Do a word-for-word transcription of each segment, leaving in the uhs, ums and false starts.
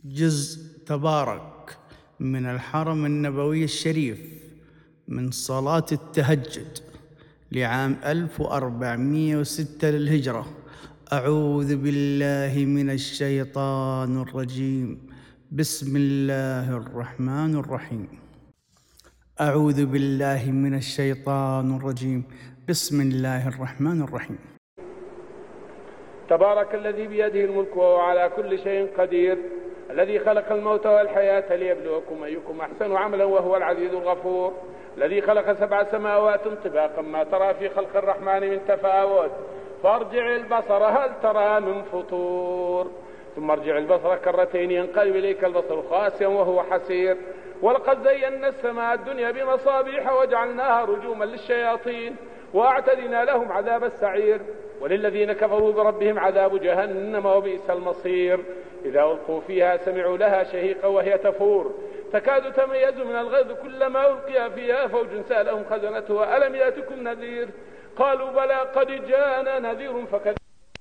جزء تبارك من الحرم النبوي الشريف من صلاة التهجد لعام ألف وأربعمائة وستة للهجرة. أعوذ بالله من الشيطان الرجيم. بسم الله الرحمن الرحيم. أعوذ بالله من الشيطان الرجيم. بسم الله الرحمن الرحيم. تبارك الذي بيده الملك وهو على كل شيء قدير، الذي خلق الموت والحياة ليبلوكم أيكم أحسن عملا وهو العزيز الغفور، الذي خلق سبع سماوات طباقا ما ترى في خلق الرحمن من تفاوت، فارجع البصر هل ترى من فطور، ثم ارجع البصر كرتين ينقلب إليك البصر خاسئا وهو حسير، ولقد زينا السماء الدنيا بمصابيح وجعلناها رجوما للشياطين وأعتدنا لهم عذاب السعير، وللذين كفروا بربهم عذاب جهنم وبئس المصير. إذا ألقوا فيها سمعوا لها شهيقا وهي تفور تكاد تميز من الغيظ كلما ألقي فيها فوج سألهم خزنتها ألم يأتكم نذير قالوا بلى قد جاءنا نذير فكذبوا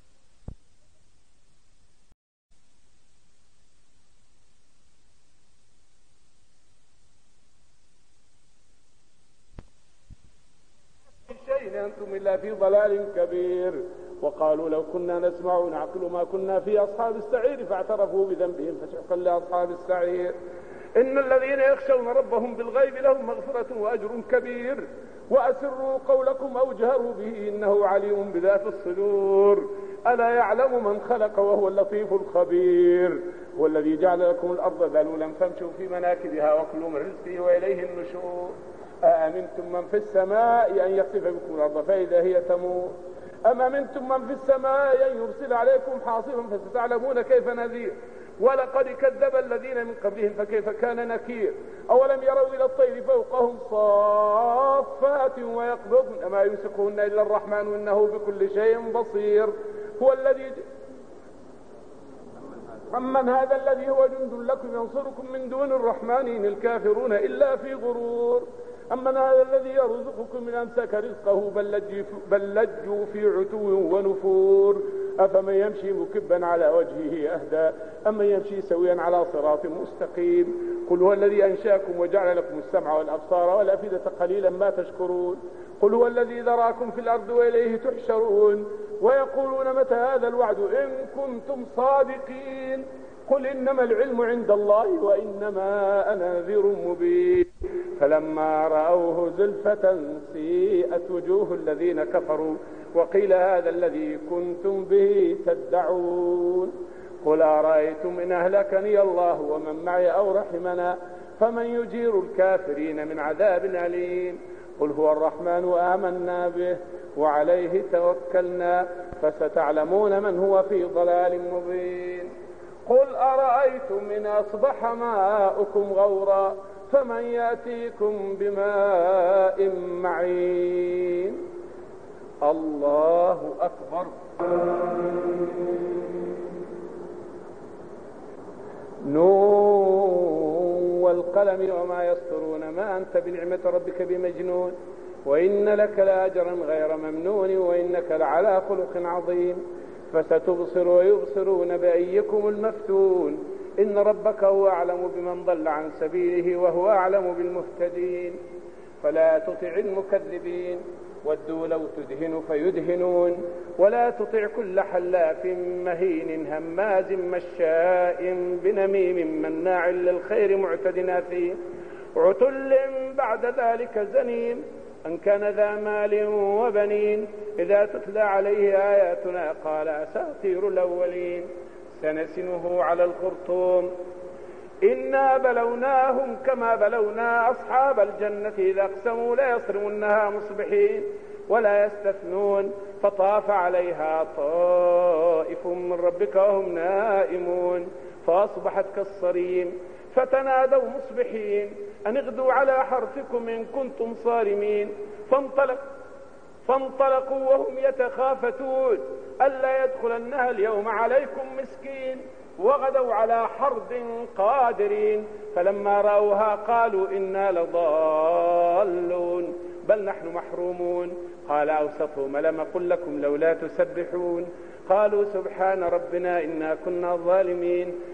شيء أنتم إلا في ضلال كبير. وقالوا لو كنا نسمع ونعقل ما كنا في أصحاب السعير فاعترفوا بذنبهم فسحقا لأصحاب السعير. إن الذين يخشون ربهم بالغيب لهم مغفرة وأجر كبير. وأسروا قولكم أو جهروا به إنه عليم بذات الصدور. ألا يعلم من خلق وهو اللطيف الخبير. هو الذي جعل لكم الأرض ذلولا فامشوا في مناكبها وكلوا من رزقه وإليه النشور. أأمنتم من في السماء أن يخسف بكم الأرض فإذا هي تمور أم أمنتم من في السماء أن يرسل عليكم حاصبا فستعلمون كيف نذير. ولقد كذب الذين من قبلهم فكيف كان نكير. أولم يروا إلى الطير فوقهم صافات ويقبضن ما يمسكهن إلا الرحمن إنه بكل شيء بصير. هو الذي أمن هذا الذي هو جند لكم ينصركم من دون الرحمن إن الكافرون إلا في غرور. أمن هذا الذي يرزقكم من أمسك رزقه بل لجوا في عتو ونفور. أفمن يمشي مكبا على وجهه أهدى أمن يمشي سويا على صراط مستقيم. قل هو الذي أنشأكم وجعل لكم السمع والأبصار والأفئدة قليلا ما تشكرون. قل هو الذي ذراكم في الأرض وإليه تحشرون. ويقولون متى هذا الوعد إن كنتم صادقين. قل إنما العلم عند الله وإنما أنا نذير مبين. فلما رأوه زلفة سيئت وجوه الذين كفروا وقيل هذا الذي كنتم به تدعون. قل أرأيتم إن أهلكني الله ومن معي أو رحمنا فمن يجير الكافرين من عذاب أليم. قل هو الرحمن آمنا به وعليه توكلنا فستعلمون من هو في ضلال مبين. قل أرأيتم إن أصبح ماؤكم غورا فمن يأتيكم بماء معين. الله أكبر. نون والقلم وما يسطرون ما أنت بنعمة ربك بمجنون وإن لك لأجرا غير ممنون وإنك لعلى خلق عظيم. فستبصر ويبصرون بأيكم المفتون. إن ربك هو أعلم بمن ضل عن سبيله وهو أعلم بالمهتدين. فلا تطع المكذبين ودوا لو تدهن فيدهنون. ولا تطع كل حلاف مهين هماز مشاء بنميم مناع للخير معتد أثيم عتل بعد ذلك زنيم أن كان ذا مال وبنين. إذا تتلى عليه آياتنا قال أساطير الأولين سنسنه على الخرطوم. إنا بلوناهم كما بلونا أصحاب الجنة إذا أقسموا لا يصرمنها مصبحين ولا يستثنون. فطاف عليها طائف من ربك وهم نائمون فأصبحت كالصريم. فتنادوا مصبحين أن اغدوا على حرثكم إن كنتم صارمين. فانطلق فانطلقوا وهم يتخافتون ألا يدخلنها اليوم عليكم مسكين وغدوا على حرد قادرين. فلما رأوها قالوا إنا لضالون بل نحن محرومون. قال أوسطهم ألم أقل لكم لولا تسبحون. قالوا سبحان ربنا إنا كنا ظالمين.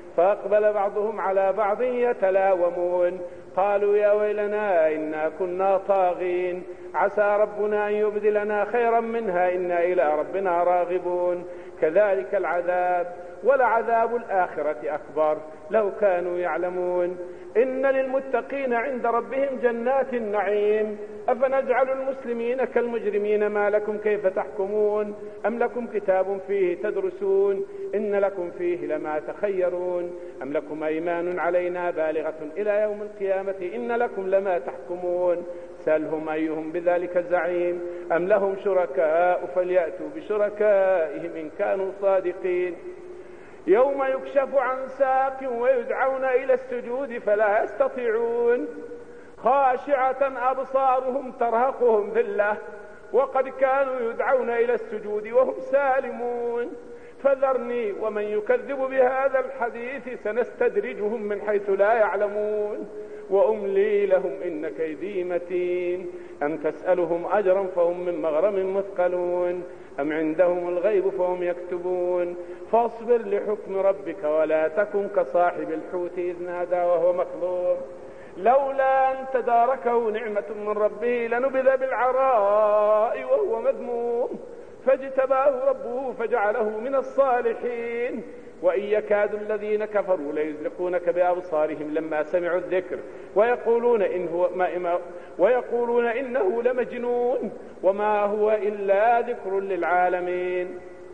فأقبل بعضهم على بعض يتلاومون قالوا يا ويلنا إنا كنا طاغين عسى ربنا أن يبدلنا خيرا منها إنا إلى ربنا راغبون كذلك العذاب ولعذاب الآخرة أكبر لو كانوا يعلمون إن للمتقين عند ربهم جنات النعيم أفنجعل المسلمين كالمجرمين ما لكم كيف تحكمون أم لكم كتاب فيه تدرسون إن لكم فيه لما تخيرون أم لكم أيمان علينا بالغة إلى يوم القيامة إن لكم لما تحكمون سألهم أيهم بذلك زعيم أم لهم شركاء فليأتوا بشركائهم إن كانوا صادقين يوم يكشف عن ساق ويدعون إلى السجود فلا يستطيعون خاشعة أبصارهم ترهقهم ذلة وقد كانوا يدعون إلى السجود وهم سالمون فذرني ومن يكذب بهذا الحديث سنستدرجهم من حيث لا يعلمون وأملي لهم إن كيدي متين أم تسألهم أجرا فهم من مغرم مثقلون أم عندهم الغيب فهم يكتبون فاصبر لحكم ربك ولا تكن كصاحب الحوت إذ نادى وهو مكظوم لولا أن تداركه نعمة من ربه لنبذ بالعراء وهو مذموم فاجتباه ربه فجعله من الصالحين وإن يكاد الذين كفروا ليزلقونك بأبصارهم لما سمعوا الذكر ويقولون, إن هو ما ما ويقولون إنه لمجنون وما هو إلا ذكر للعالمين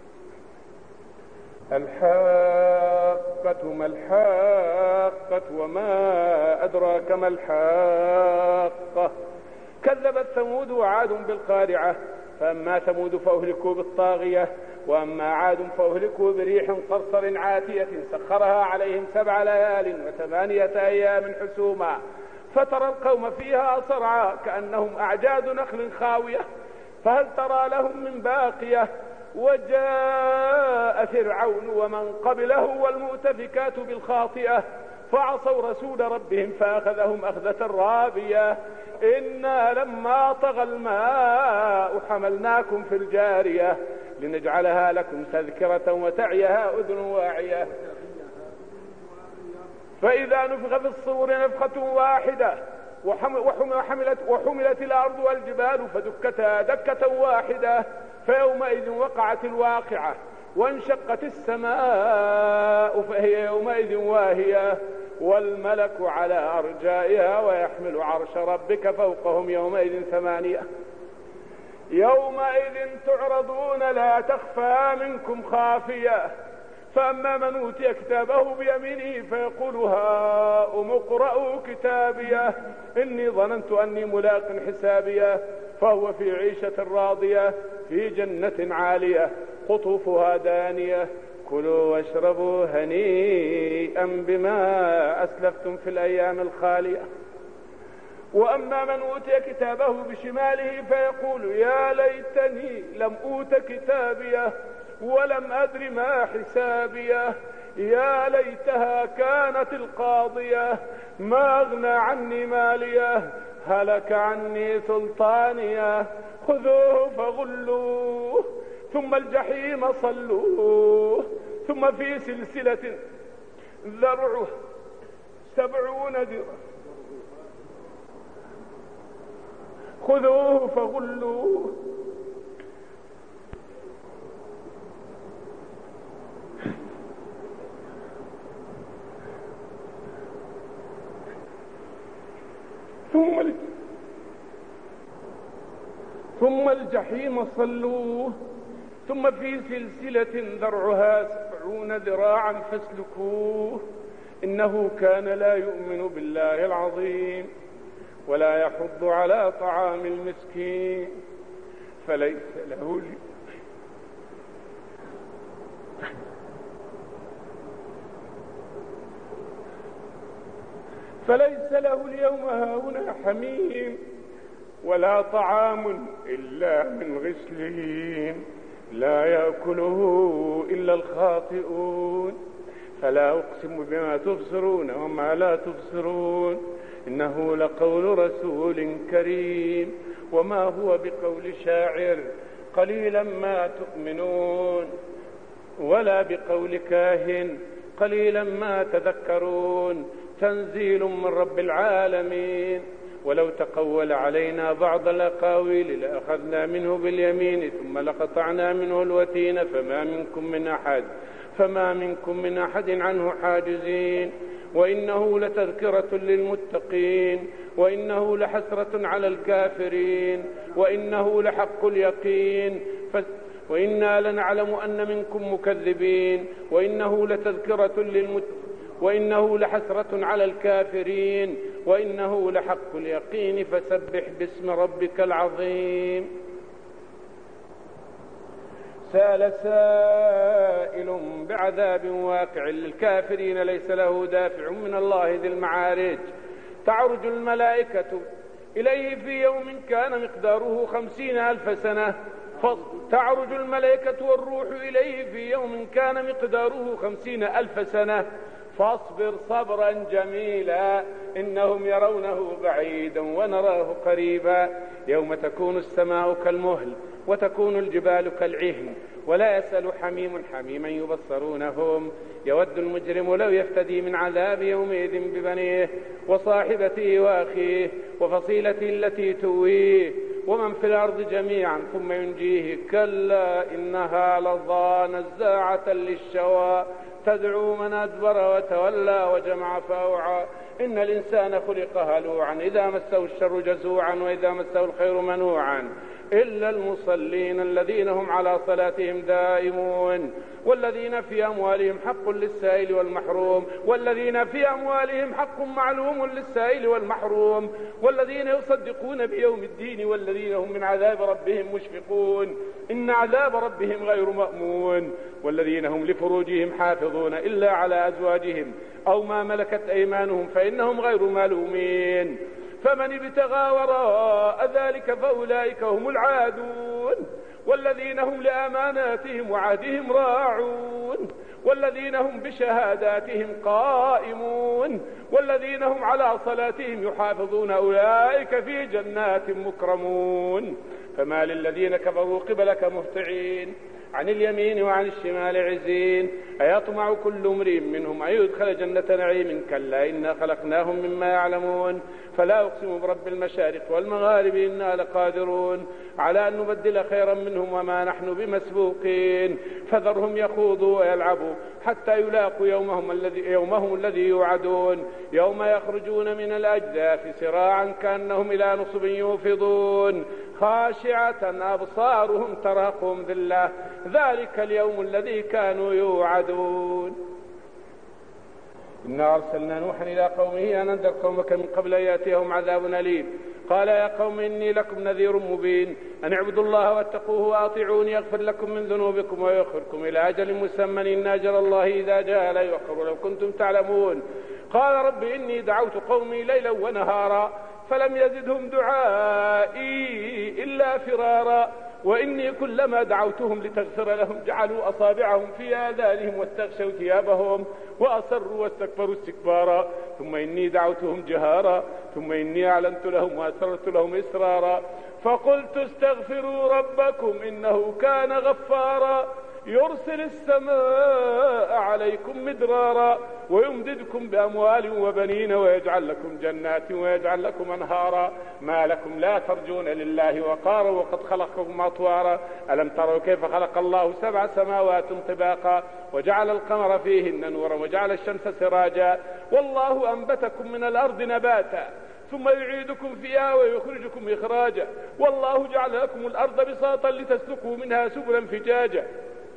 الحاقة ما الحاقة وما أدراك ما الحاقة كذبت ثمود وعاد بالقارعة فأما ثمود فأهلكوا بالطاغية وأما عاد فأهلكوا بريح صرصر عاتية سخرها عليهم سبع ليال وثمانية أيام حسوما فترى القوم فيها صرعى كأنهم أعجاز نخل خاوية فهل ترى لهم من باقية وجاء فرعون ومن قبله والمؤتفكات بالخاطئة فعصوا رسول ربهم فأخذهم أخذة رابية إنا لما طغى الماء حملناكم في الجارية لنجعلها لكم تذكرة وتعيها أذن واعية فإذا نفخ في الصور نفخة واحدة وحملت, وحملت الأرض والجبال فدكتا دكة واحدة فيومئذ وقعت الواقعة وانشقت السماء فهي يومئذ واهية والملك على أرجائها ويحمل عرش ربك فوقهم يومئذ ثمانية يومئذ تعرضون لا تخفى منكم خافية فأما من أوتي كتابه بيمينه فيقول هاؤم اقرءوا كتابيه إني ظننت أني ملاق حسابيه فهو في عيشة راضية في جنة عالية قطوفها دانية كلوا واشربوا هنيئا بما أسلفتم في الأيام الخالية وأما من أوتي كتابه بشماله فيقول يا ليتني لم أوت كتابيه ولم أدر ما حسابيه يا ليتها كانت القاضية ما أغنى عني ماليه هلك عني سلطانيه خذوه فغلوه ثم الجحيم صلوه ثم في سلسلة ذرعه سبعون ذراعا خذوه فغلوه ثم ثم الجحيم صلوه ثم في سلسلة ذرعها سبعون ذراعا فاسلكوه إنه كان لا يؤمن بالله العظيم ولا يحض على طعام المسكين فليس له فليس له اليوم هاهنا حميم ولا طعام إلا من غسلين لا يأكله إلا الخاطئون فلا أقسم بما تبصرون وما لا تبصرون إنه لقول رسول كريم وما هو بقول شاعر قليلا ما تؤمنون ولا بقول كاهن قليلا ما تذكرون تنزيل من رب العالمين. ولو تقول علينا بعض الأقاويل لأخذنا منه باليمين ثم لقطعنا منه الوتين فما منكم من أحد فما منكم من أحد عنه حاجزين. وإنه لتذكرة للمتقين وإنه لحسرة على الكافرين وإنه لحق اليقين ف... وإنا لنعلم أن منكم مكذبين. وإنه لتذكرة للمتقين وإنه لحسرة على الكافرين وإنه لحق اليقين فسبح باسم ربك العظيم. سأل سائل بعذاب واقع للكافرين ليس له دافع من الله ذي المعارج. تعرج الملائكة إليه في يوم كان مقداره خمسين ألف سنة تعرج الملائكة والروح إليه في يوم كان مقداره خمسين ألف سنة فاصبر صبرا جميلا إنهم يرونه بعيدا ونراه قريبا. يوم تكون السماء كالمهل وتكون الجبال كالعهن ولا يسأل حميم حميما يبصرونهم. يود المجرم لو يفتدي من عذاب يومئذ ببنيه وصاحبته وأخيه وفصيلته التي تؤويه ومن في الأرض جميعا ثم ينجيه. كلا إنها لظى نزاعة للشوى تدعو من أدبر وتولى وجمع فأوعى. إن الإنسان خلق هلوعا إذا مسه الشر جزوعا وإذا مسه الخير منوعا إلا المصلين الذين هم على صلاتهم دائمون والذين في أموالهم حق للسائل والمحروم والذين في أموالهم حق معلوم للسائل والمحروم والذين يصدقون بيوم الدين والذين هم من عذاب ربهم مشفقون إن عذاب ربهم غير مأمون والذين هم لفروجهم حافظون إلا على أزواجهم أو ما ملكت أيمانهم فإنهم غير ملومين. فمن ابتغى وراء ذلك فأولئك هم العادون والذين هم لأماناتهم وعهدهم راعون والذين هم بشهاداتهم قائمون والذين هم على صلاتهم يحافظون أولئك في جنات مكرمون. فما للذين كفروا قبلك مهطعين عن اليمين وعن الشمال عزين أيطمع كل امرئ منهم أن يدخل جنة نعيم كلا إنا خلقناهم مما يعلمون. فلا أقسم برب المشارق والمغارب إنا لقادرون على أن نبدل خيرا منهم وما نحن بمسبوقين. فذرهم يخوضوا ويلعبوا حتى يلاقوا يومهم الذي, يومهم الذي يوعدون يوم يخرجون من الأجداث سراعا كأنهم إلى نصب يوفضون خاشعة أبصارهم ترهقهم ذلة ذلك اليوم الذي كانوا يوعدون. إنا أرسلنا نوحا إلى قومه أن أنذر قومك من قبل أن يأتيهم عذاب أليم قال يا قوم إني لكم نذير مبين أن اعبدوا الله واتقوه وأطيعون يغفر لكم من ذنوبكم ويؤخركم إلى أجل مسمى إن أجل الله إذا جاء لا يؤخر لو كنتم تعلمون. قال رب إني دعوت قومي ليلا ونهارا فلم يزدهم دعائي إلا فرارا وإني كلما دعوتهم لتغفر لهم جعلوا أصابعهم في آذانهم واستغشوا ثيابهم وأصروا واستكبروا استكبارا ثم إني دعوتهم جهارا ثم إني أعلنت لهم وأسررت لهم إسرارا فقلت استغفروا ربكم إنه كان غفارا يرسل السماء عليكم مدرارا ويمددكم بأموال وبنين ويجعل لكم جنات ويجعل لكم أنهارا ما لكم لا ترجون لله وقارا وقد خلقكم أطوارا ألم تروا كيف خلق الله سبع سماوات طباقا وجعل القمر فيهن نورا وجعل الشمس سراجا والله أنبتكم من الأرض نباتا ثم يعيدكم فيها ويخرجكم إخراجا والله جعل لكم الأرض بساطا لتسلكوا منها سبلا فجاجا.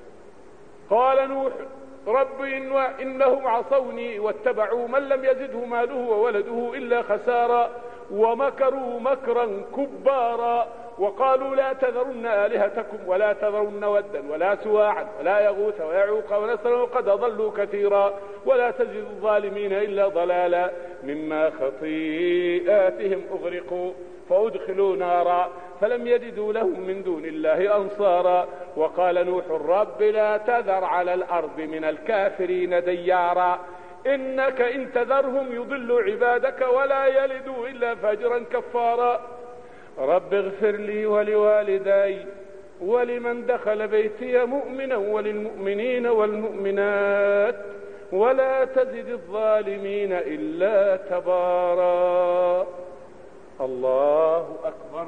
قال نوح رب إن إنهم عصوني واتبعوا من لم يزده ماله وولده إلا خسارا ومكروا مكرا كبارا وقالوا لا تذرن آلهتكم ولا تذرن ودا ولا سواعا ولا يغوث ويعوق ونسرا وقد ضلوا كثيرا ولا تزد الظالمين إلا ضلالا مما خطيئاتهم أغرقوا فأدخلوا نارا فلم يجدوا لهم من دون الله أنصارا. وقال نوح رب لا تذر على الأرض من الكافرين ديارا إنك إن تذرهم يضلوا عبادك ولا يلدوا إلا فاجرا كفارا. رب اغفر لي ولوالدي ولمن دخل بيتي مؤمنا وللمؤمنين والمؤمنات ولا تزد الظالمين إلا تبارا. الله أكبر.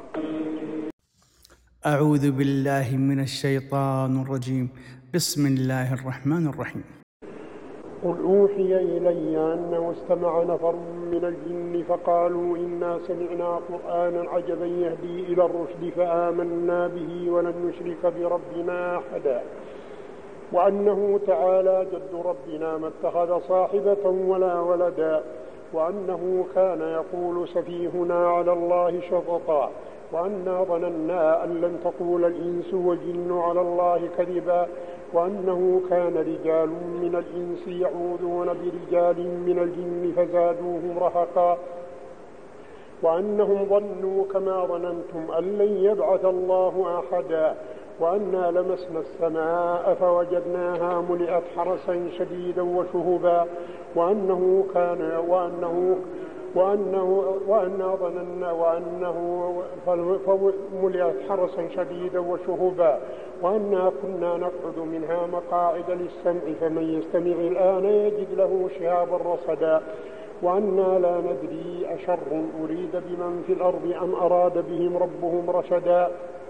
أعوذ بالله من الشيطان الرجيم. بسم الله الرحمن الرحيم. قل أوحي إلي أنه استمع نفر من الجن فقالوا إنا سمعنا قرآنا عجبا يهدي إلى الرشد فآمنا به ولن نشرك بربنا أحدا وأنه تعالى جد ربنا ما اتخذ صاحبة ولا ولدا وأنه كان يقول سفيهنا على الله شططا وأنا ظننا أن لن تقول الإنس والجن على الله كذبا وأنه كان رجال من الإنس يعوذون برجال من الجن فزادوهم رهقا وأنهم ظنوا كما ظننتم أن لن يبعث الله أحدا وأنا لمسنا السماء فوجدناها ملئت حرسا شديدا وشهبا وأنه كان وأنه وأنه وأنا ظننا وأنه فملئت حرسا شديدا وشهبا وأنا كنا نقعد منها مقاعد للسمع فمن يستمع الآن يجد له شهابا رصدا وأنا لا ندري أشر أريد بمن في الأرض أم أراد بهم ربهم رشدا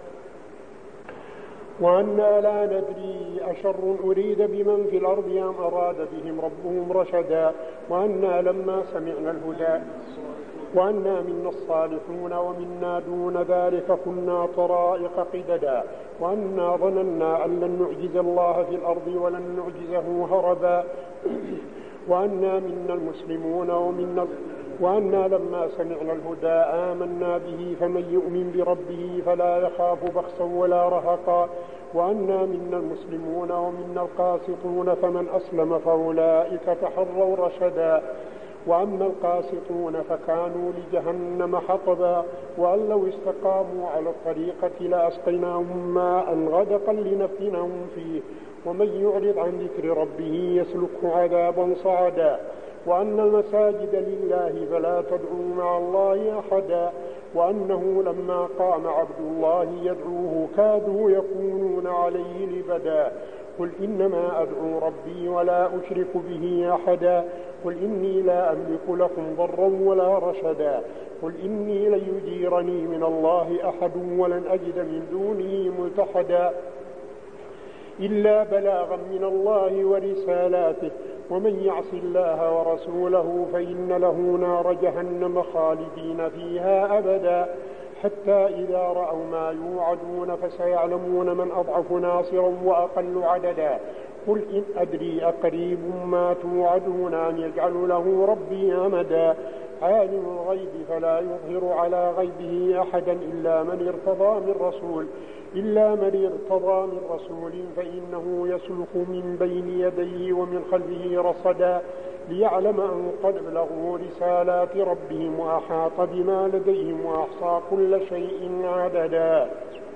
وأنا لا ندري أشر أريد بمن في الأرض أم أراد بهم ربهم رشدا وأنا لما سمعنا الهدى وأنا منا الصالحون ومنا دون ذلك كنا طرائق قددا وأنا ظننا أن لن نعجز الله في الأرض ولن نعجزه هربا وأنا منا المسلمون ومنا وأنا لما سمعنا الهدى آمنا به فمن يؤمن بربه فلا يخاف بخسا ولا رهقا وأنا منا المسلمون ومنا القاسطون فمن أسلم فأولئك تحروا رشدا وأما القاسطون فكانوا لجهنم حطبا وأن لو استقاموا على الطريقة لأسقيناهم ماء غدقا لنفتنهم فيه ومن يعرض عن ذكر ربه يسلكه عذابا صعدا وأن المساجد لله فلا تدعوا مع الله أحدا وأنه لما قام عبد الله يدعوه كادوا يكونون عليه لبدا قل إنما أدعو ربي ولا أشرك به أحدا قل إني لا أملك لكم ضرا ولا رشدا قل إني لن يجيرني من الله أحد ولن أجد من دونه ملتحدا إلا بلاغا من الله ورسالاته ومن يعص الله ورسوله فإن له نار جهنم خالدين فيها أبدا حتى إذا رأوا ما يوعدون فسيعلمون من أضعف ناصرا وأقل عددا قل إن أدري أقريب ما توعدون أم يجعل له ربي أمدا عالم الغيب فلا يظهر على غيبه أحدا إلا من ارتضى من رسول إلا من ارتضى من رسول فإنه يسلك من بين يديه ومن خلفه رصدا ليعلم أن قد بلغوا رسالات ربهم وأحاط بما لديهم وأحصى كل شيء عددا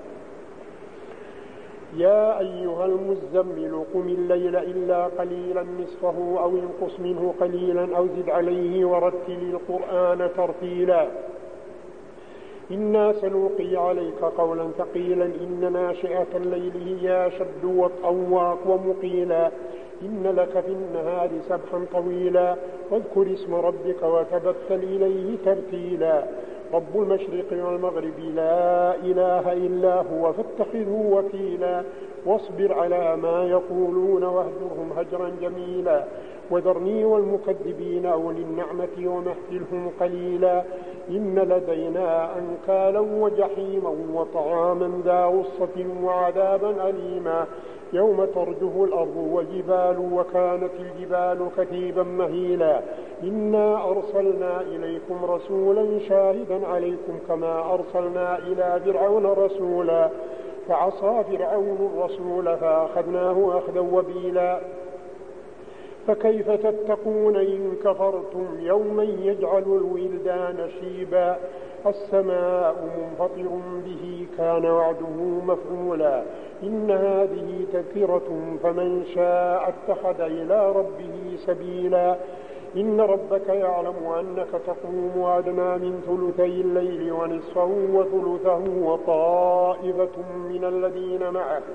يا أيها المزمل قم الليل إلا قليلا نصفه أو انقص منه قليلا أو زد عليه ورتل القرآن ترتيلا إنا سنلقي عليك قولا ثقيلا إن ناشئة الليل هي أشد وطأ ومقيلا إن لك في النهار سبحا طويلا واذكر اسم ربك وتبتل إليه ترتيلا رب المشرق والمغرب لا إله إلا هو فاتخذه وكيلا واصبر على ما يقولون واهجرهم هجرا جميلا وذرني والمكذبين أولي النعمة ومهلهم قليلا إن لدينا أنكالا وجحيما وطعاما ذا غصة وعذابا أليما يوم ترجف الأرض والجبال وكانت الجبال كثيبا مهيلا إنا أرسلنا إليكم رسولا شاهدا عليكم كما أرسلنا إلى فرعون رسولا فعصى فرعون الرسول فأخذناه أخذا وبيلا فكيف تتقون إن كفرتم يوما يجعل الولدان شيبا السماء منفطر به كان وعده مفعولا إن هذه تذكرة فمن شاء اتخذ إلى ربه سبيلا إن ربك يعلم أنك تقوم أدنى من ثلثي الليل ونصفه وثلثه وطائفة من الذين معك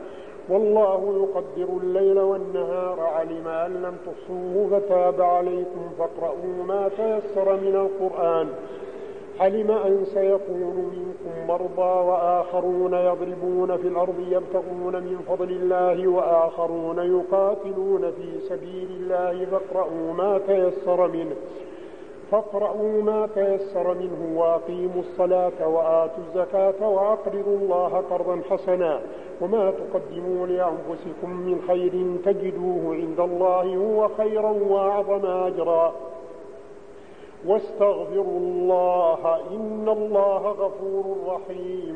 والله يقدر الليل والنهار علم أن لم تحصوه فتاب عليكم فاقرؤوا ما تيسر من القرآن علم أن سيكون منكم مرضى وآخرون يضربون في الأرض يبتغون من فضل الله وآخرون يقاتلون في سبيل الله فاقرؤوا ما تيسر منه فاقرؤوا ما تيسر منه وأقيموا الصلاة وآتوا الزكاة وأقرضوا الله قرضا حسنا وما تقدموا لأنفسكم من خير تجدوه عند الله هو خيرا وأعظم أجرا واستغفروا الله إن الله غفور رحيم.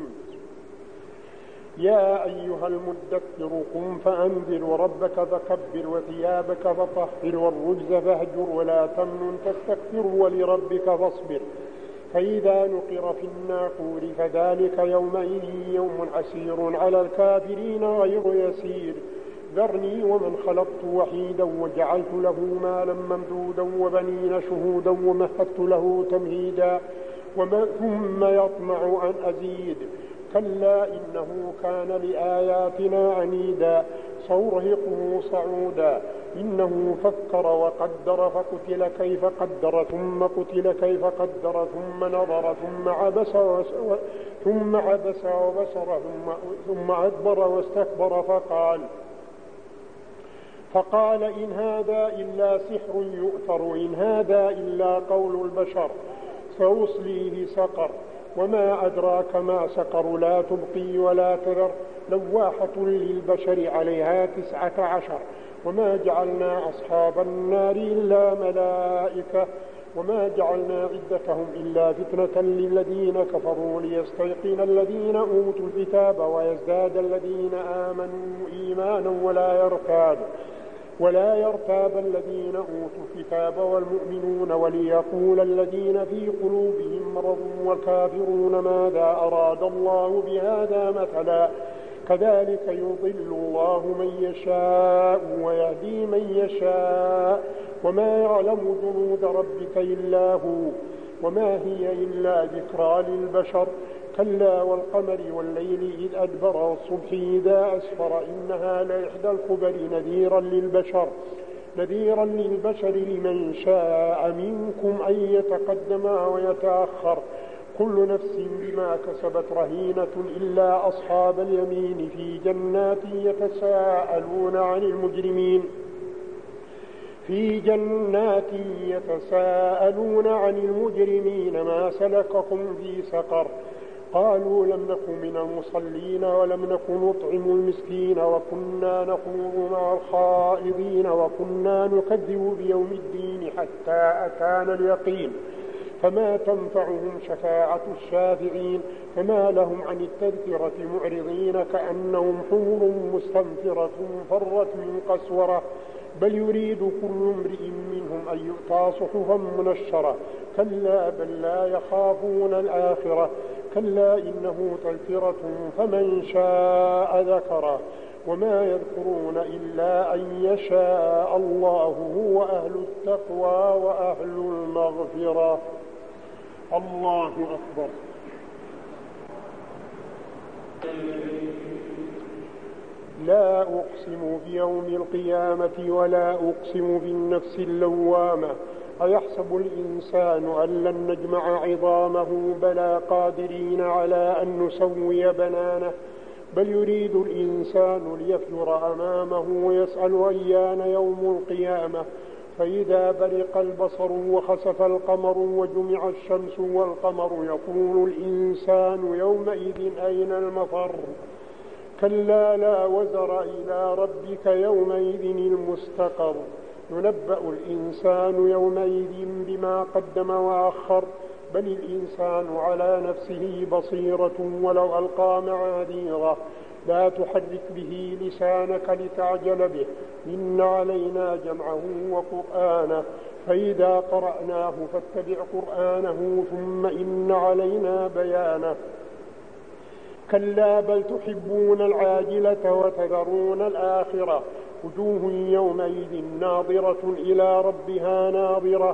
يا أيها المدثر قم فأنذر وربك فكبر وثيابك فطهر والرجز فاهجر ولا تمنن تستكثر ولربك فاصبر فإذا نقر في الناقور فذلك يومئذ يوم عسير على الكافرين غير يسير ذرني ومن خلقت وحيدا وجعلت له مالا ممدودا وبنين شهودا ومهدت له تمهيدا ثم يطمع أن أزيد كلا إنه كان لآياتنا عنيدا سأرهقه صعودا إنه فكر وقدر فقتل كيف قدر ثم قتل كيف قدر ثم نظر ثم عبس وبصر ثم عبس وبصر ثم, ثم أدبر واستكبر فقال فقال إن هذا إلا سحر يؤثر إن هذا إلا قول البشر سأصليه سقر وما أدراك ما سقر لا تبقي ولا تذر لواحة للبشر عليها تسعة عشر وما جعلنا أصحاب النار إلا ملائكة وما جعلنا عدتهم إلا فتنة للذين كفروا ليستيقن الذين أوتوا الكتاب ويزداد الذين آمنوا إيمانا ولا يرتاب ولا يرتاب الذين أوتوا الكتاب والمؤمنون وليقول الذين في قلوبهم مرض والكافرون ماذا أراد الله بهذا مثلا كذلك يضل الله من يشاء ويهدي من يشاء وما يعلم جنود ربك إلا هو وما هي إلا ذكرى للبشر كلا والقمر والليل إذ أدبر والصبح إذا أسفر إنها لإحدى الكبر نذيرا للبشر نذيرا للبشر لمن شاء منكم أن يتقدم ويتأخر كل نفس بما كسبت رهينة إلا أصحاب اليمين في جنات يتساءلون عن المجرمين في جنات يتساءلون عن المجرمين ما سلككم في سقر قالوا لم نكن من المصلين ولم نكن نطعم المسكين وكنا نخوض مع الخائضين وكنا نكذب بيوم الدين حتى أتانا اليقين فما تنفعهم شفاعة الشافعين فما لهم عن التذكرة معرضين كأنهم حور مستنفرة فرت من قسورة بل يريد كل امرئ منهم أن يؤتى صحفا منشرة كلا بل لا يخافون الآخرة كلا إنه تذكرة فمن شاء ذكره وما يذكرون إلا أن يشاء الله هو أهل التقوى وأهل المغفرة. الله أكبر. لا أقسم بيوم القيامة ولا أقسم بالنفس اللوامة أيحسب الإنسان أن لن نجمع عظامه بلى قادرين على أن نسوي بنانه بل يريد الإنسان ليفجر أمامه ويسأل أيان يوم القيامة فإذا برق البصر وخسف القمر وجمع الشمس والقمر يقول الإنسان يومئذ أين المفر كلا لا وزر إلى ربك يومئذ المستقر ينبأ الإنسان يومئذ بما قدم وأخر بل الإنسان على نفسه بصيرة ولو ألقى معاذيره لا تحرك به لسانك لتعجل به إن علينا جمعه وقرآنه فإذا قرأناه فاتبع قرآنه ثم إن علينا بيانه كلا بل تحبون العاجلة وتذرون الآخرة وجوه يومئذ ناظرة إلى ربها ناظرة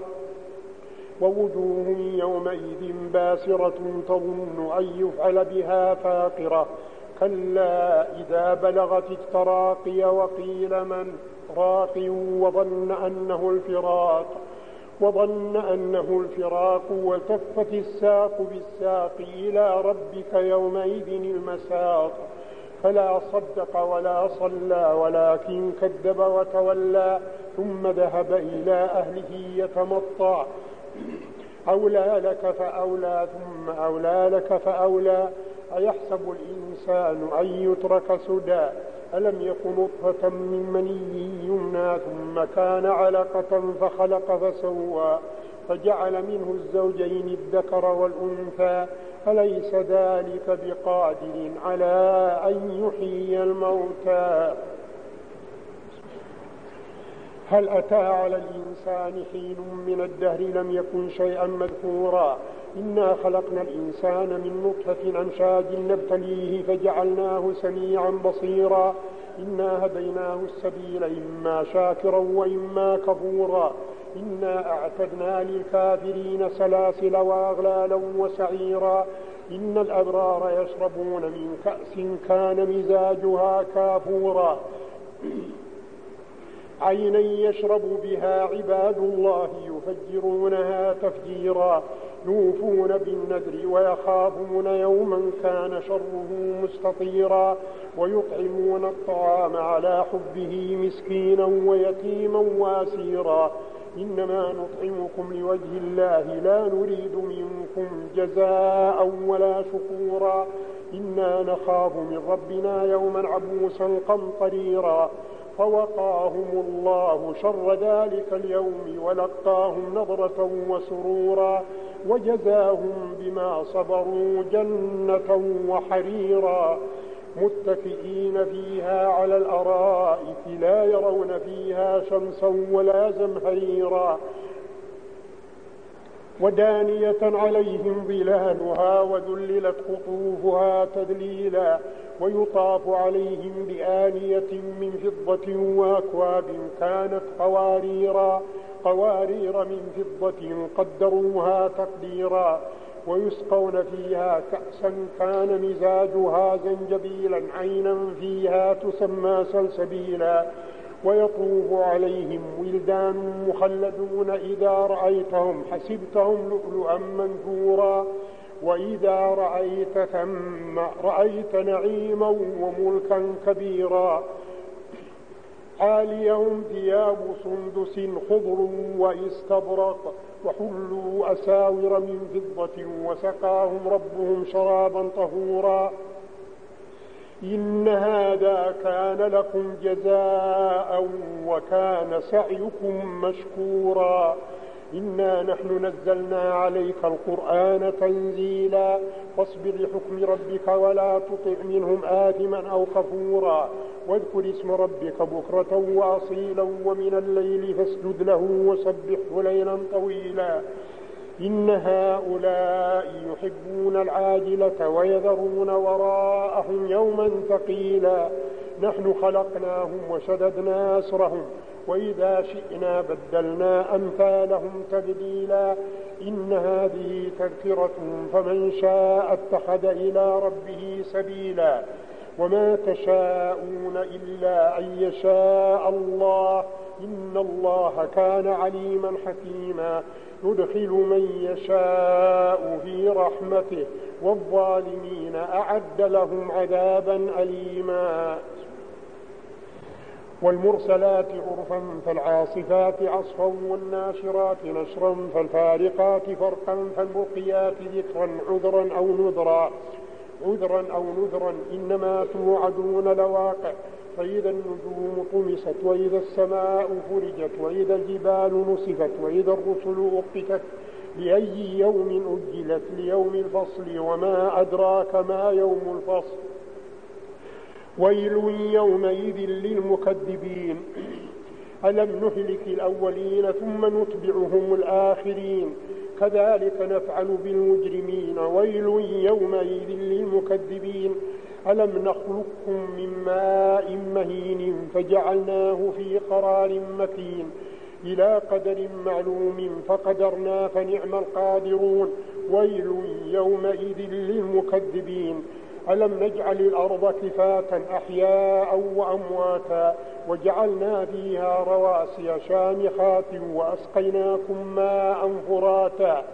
ووجوه يومئذ باسرة تظن أن يفعل بها فاقرة كلا إذا بلغت التراقي وقيل من راق وظن أنه الفراق وظن أنه الفراق والتفت الساق بالساق إلى ربك يومئذ المساق فلا صدق ولا صلى ولكن كذب وتولى ثم ذهب إلى أهله يتمطع أولى لك فأولى ثم أولى لك فأولى أيحسب الإنسان أن يترك سدى ألم يكن نطفة من مني يمنى ثم كان علقة فخلق فسوى فجعل منه الزوجين الذكر والأنثى أليس ذلك بقادر على أن يحيي الموتى هل أتى على الإنسان حين من الدهر لم يكن شيئا مذكورا إنا خلقنا الإنسان من نطفة أمشاج نبتليه فجعلناه سميعا بصيرا إنا هديناه السبيل إما شاكرا وإما كفورا إنا أعتدنا للكافرين سلاسل وأغلالا وسعيرا إن الأبرار يشربون من كأس كان مزاجها كافورا عينا يشرب بها عباد الله يفجرونها تفجيرا يوفون بالنذر ويخافون يوما كان شره مستطيرا ويطعمون الطعام على حبه مسكينا ويتيما واسيرا إنما نطعمكم لوجه الله لا نريد منكم جزاء ولا شكورا إنا نخاف من ربنا يوما عبوسا قمطريرا فوقاهم الله شر ذلك اليوم ولقاهم نضرة وسرورا وجزاهم بما صبروا جنة وحريرا متكئين فيها على الأرائك لا يرون فيها شمسا ولا زمهريرا ودانية عليهم ظلالها وذللت قطوفها تذليلا ويطاف عليهم بآنية من فضة وأكواب كانت قواريرا قوارير من فضة قدروها تقديرا ويسقون فيها كأسا كان مزاجها زنجبيلا عينا فيها تسمى سلسبيلا ويطوف عليهم ولدان مخلدون إذا رأيتهم حسبتهم لؤلؤا منثورا وإذا رأيت ثم رأيت نعيما وملكا كبيرا عاليهم ثياب سندس خضر واستبرق وحلوا أساور من فضة وسقاهم ربهم شرابا طهورا إن هذا كان لكم جزاء وكان سعيكم مشكورا إنا نحن نزلنا عليك القرآن تنزيلا فاصبر لحكم ربك ولا تطع منهم آثما أو كفورا واذكر اسم ربك بكرة وأصيلا ومن الليل فاسجد له وسبحه ليلا طويلا إن هؤلاء يحبون العاجلة ويذرون وراءهم يوما ثقيلا نحن خلقناهم وشددنا أسرهم وإذا شئنا بدلنا أمثالهم تبديلا إن هذه تذكرة فمن شاء اتخذ إلى ربه سبيلا وما تشاءون إلا أن يشاء الله إن الله كان عليما حكيما يدخل من يشاء في رحمته والظالمين أعد لهم عذابا أليما والمرسلات عرفا فالعاصفات عصفا والناشرات نشرا فالفارقات فرقا فالملقيات ذكرا عذرا أو نذرا عذرا أو نذرا إنما توعدون لواقع فإذا النجوم طمست وإذا السماء فرجت وإذا الجبال نسفت وإذا الرسل أقتت لأي يوم أجلت ليوم الفصل وما أدراك ما يوم الفصل ويل يومئذ للمكذبين ألم نهلك الأولين ثم نتبعهم الآخرين كذلك نفعل بالمجرمين ويل يومئذ للمكذبين ألم نخلقكم من ماء مهين فجعلناه في قرار مكين إلى قدر معلوم فقدرنا فنعم القادرون ويل يومئذ للمكذبين ألم نجعل الأرض كفاة أحياء وأمواتا وجعلنا فيها رواسي شامخات وأسقيناكم ماء فراتا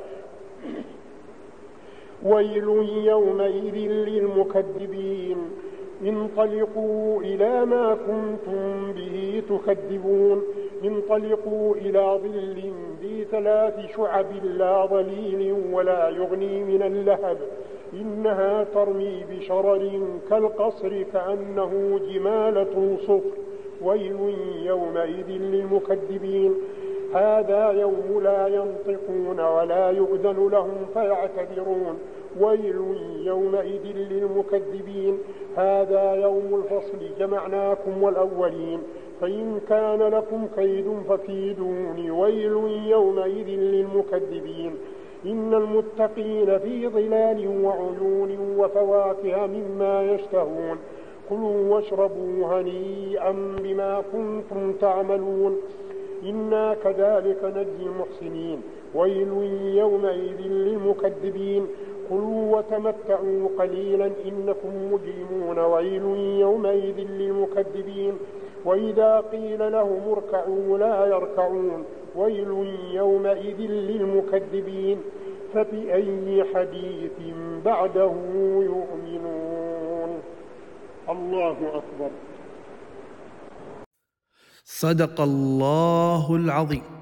ويل يومئذ للمكذبين انطلقوا إلى ما كنتم به تكذبون انطلقوا إلى ظل ذي ثلاث شعب لا ظليل ولا يغني من اللهب إنها ترمي بشرر كالقصر كأنه جمالة صفر ويل يومئذ للمكذبين هذا يوم لا ينطقون ولا يؤذن لهم فيعتذرون ويل يومئذ للمكذبين هذا يوم الفصل جمعناكم والأولين فإن كان لكم كيد فكيدوني ويل يومئذ للمكذبين إن المتقين في ظلال وعيون وفواكه مما يشتهون كلوا واشربوا هنيئا بما كنتم تعملون إنا كذلك نجزي المحسنين ويل يومئذ للمكذبين كلوا وتمتعوا قليلا إنكم مجرمون ويل يومئذ للمكذبين وإذا قيل لهم اركعوا لا يركعون ويل يومئذ للمكذبين فبأي حديث بعده يؤمنون. الله أكبر. صدق الله العظيم.